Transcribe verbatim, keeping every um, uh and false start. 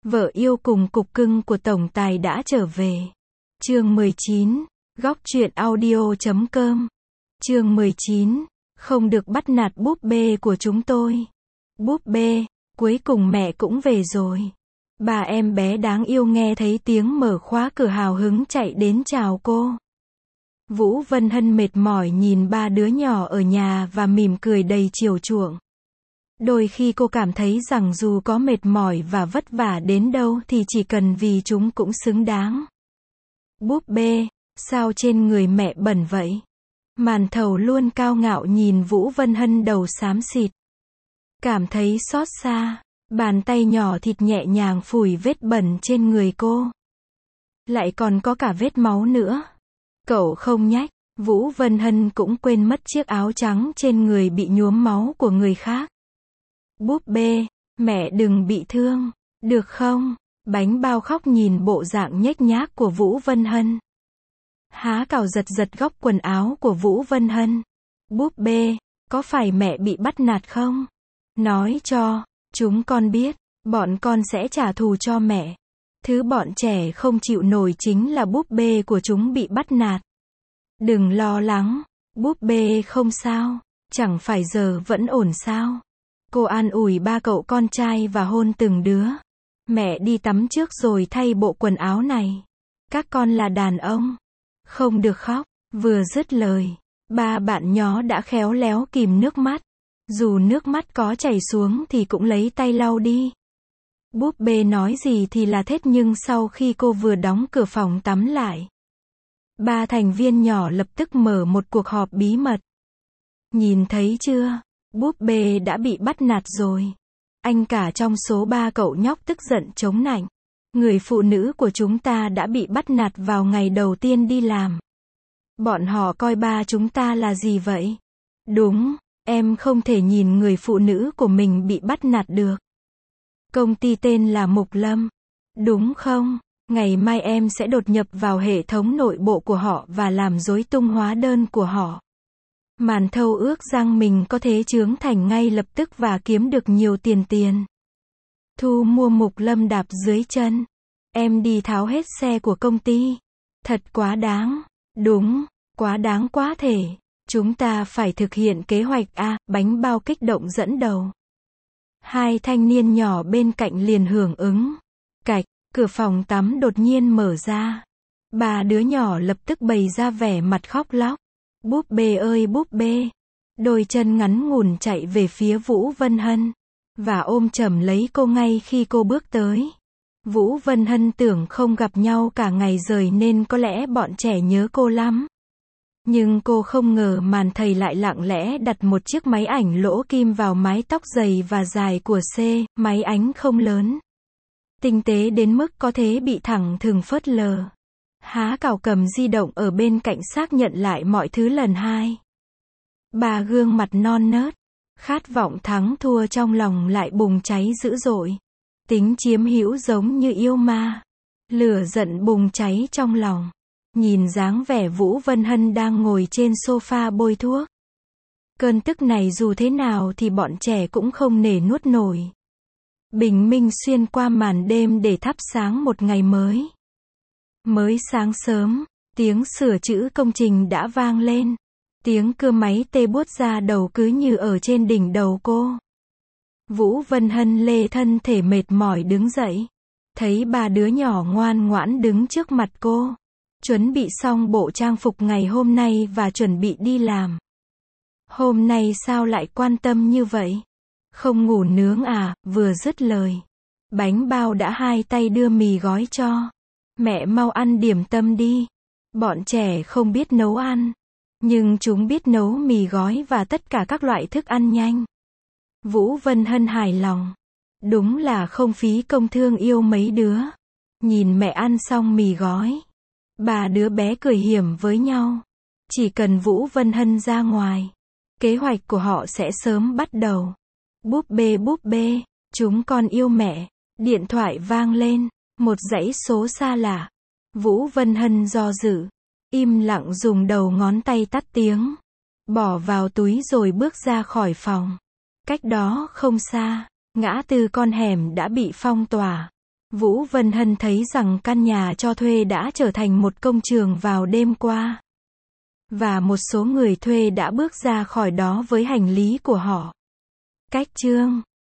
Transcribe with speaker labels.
Speaker 1: Vợ yêu cùng cục cưng của tổng tài đã trở về. Chương mười chín, góc truyện audio chấm com. Chương mười chín, không được bắt nạt búp bê của chúng tôi. Búp bê, cuối cùng mẹ cũng về rồi. Bà em bé đáng yêu nghe thấy tiếng mở khóa cửa hào hứng chạy đến chào cô. Vũ Vân Hân mệt mỏi nhìn ba đứa nhỏ ở nhà và mỉm cười đầy chiều chuộng. Đôi khi cô cảm thấy rằng dù có mệt mỏi và vất vả đến đâu thì chỉ cần vì chúng cũng xứng đáng. Búp bê, sao trên người mẹ bẩn vậy? Màn thầu luôn cao ngạo nhìn Vũ Vân Hân đầu xám xịt. Cảm thấy xót xa, bàn tay nhỏ thịt nhẹ nhàng phủi vết bẩn trên người cô. Lại còn có cả vết máu nữa. Cậu không nhách, Vũ Vân Hân cũng quên mất chiếc áo trắng trên người bị nhuốm máu của người khác. Búp bê, mẹ đừng bị thương, được không? Bánh bao khóc nhìn bộ dạng nhếch nhác của Vũ Vân Hân. Há cào giật giật góc quần áo của Vũ Vân Hân. Búp bê, có phải mẹ bị bắt nạt không? Nói cho chúng con biết, bọn con sẽ trả thù cho mẹ. Thứ bọn trẻ không chịu nổi chính là búp bê của chúng bị bắt nạt. Đừng lo lắng, búp bê không sao, chẳng phải giờ vẫn ổn sao? Cô an ủi ba cậu con trai và hôn từng đứa. Mẹ đi tắm trước rồi thay bộ quần áo này. Các con là đàn ông, không được khóc. Vừa dứt lời, ba bạn nhỏ đã khéo léo kìm nước mắt. Dù nước mắt có chảy xuống thì cũng lấy tay lau đi. Búp bê nói gì thì là thế, nhưng sau khi cô vừa đóng cửa phòng tắm lại, ba thành viên nhỏ lập tức mở một cuộc họp bí mật. Nhìn thấy chưa? Búp bê đã bị bắt nạt rồi. Anh cả trong số ba cậu nhóc tức giận chống nạnh. Người phụ nữ của chúng ta đã bị bắt nạt vào ngày đầu tiên đi làm. Bọn họ coi ba chúng ta là gì vậy? Đúng, em không thể nhìn người phụ nữ của mình bị bắt nạt được. Công ty tên là Mục Lâm, đúng không? Ngày mai em sẽ đột nhập vào hệ thống nội bộ của họ và làm rối tung hóa đơn của họ. Màn thầu ước rằng mình có thể chướng thành ngay lập tức và kiếm được nhiều tiền tiền. Thu mua Mục Lâm đạp dưới chân. Em đi tháo hết xe của công ty. Thật quá đáng. Đúng, quá đáng quá thể. Chúng ta phải thực hiện kế hoạch A, bánh bao kích động dẫn đầu. Hai thanh niên nhỏ bên cạnh liền hưởng ứng. Cạch, cửa phòng tắm đột nhiên mở ra. Ba đứa nhỏ lập tức bày ra vẻ mặt khóc lóc. Búp bê ơi búp bê. Đôi chân ngắn ngủn chạy về phía Vũ Vân Hân. Và ôm chầm lấy cô ngay khi cô bước tới. Vũ Vân Hân tưởng không gặp nhau cả ngày rồi nên có lẽ bọn trẻ nhớ cô lắm. Nhưng cô không ngờ màn thầy lại lặng lẽ đặt một chiếc máy ảnh lỗ kim vào mái tóc dày và dài của C, máy ảnh không lớn. Tinh tế đến mức có thể bị thẳng thừng phớt lờ. Há cào cầm di động ở bên cạnh xác nhận lại mọi thứ lần hai. Bà gương mặt non nớt, khát vọng thắng thua trong lòng lại bùng cháy dữ dội. Tính chiếm hữu giống như yêu ma. Lửa giận bùng cháy trong lòng. Nhìn dáng vẻ Vũ Vân Hân đang ngồi trên sofa bôi thuốc. Cơn tức này dù thế nào thì bọn trẻ cũng không nể nuốt nổi. Bình minh xuyên qua màn đêm để thắp sáng một ngày mới. Mới sáng sớm, tiếng sửa chữa công trình đã vang lên. Tiếng cưa máy tê buốt ra đầu cứ như ở trên đỉnh đầu cô. Vũ Vân Hân lê thân thể mệt mỏi đứng dậy. Thấy ba đứa nhỏ ngoan ngoãn đứng trước mặt cô. Chuẩn bị xong bộ trang phục ngày hôm nay và chuẩn bị đi làm. Hôm nay sao lại quan tâm như vậy? Không ngủ nướng à? Vừa dứt lời, bánh bao đã hai tay đưa mì gói cho. Mẹ mau ăn điểm tâm đi. Bọn trẻ không biết nấu ăn, nhưng chúng biết nấu mì gói và tất cả các loại thức ăn nhanh. Vũ Vân Hân hài lòng. Đúng là không phí công thương yêu mấy đứa. Nhìn mẹ ăn xong mì gói, ba đứa bé cười hiểm với nhau. Chỉ cần Vũ Vân Hân ra ngoài, kế hoạch của họ sẽ sớm bắt đầu. Búp bê búp bê, chúng con yêu mẹ. Điện thoại vang lên, một dãy số xa lạ. Vũ Vân Hân do dự, im lặng dùng đầu ngón tay tắt tiếng, bỏ vào túi rồi bước ra khỏi phòng. Cách đó không xa, ngã tư con hẻm đã bị phong tỏa. Vũ Vân Hân thấy rằng căn nhà cho thuê đã trở thành một công trường vào đêm qua. Và một số người thuê đã bước ra khỏi đó với hành lý của họ. Cách chương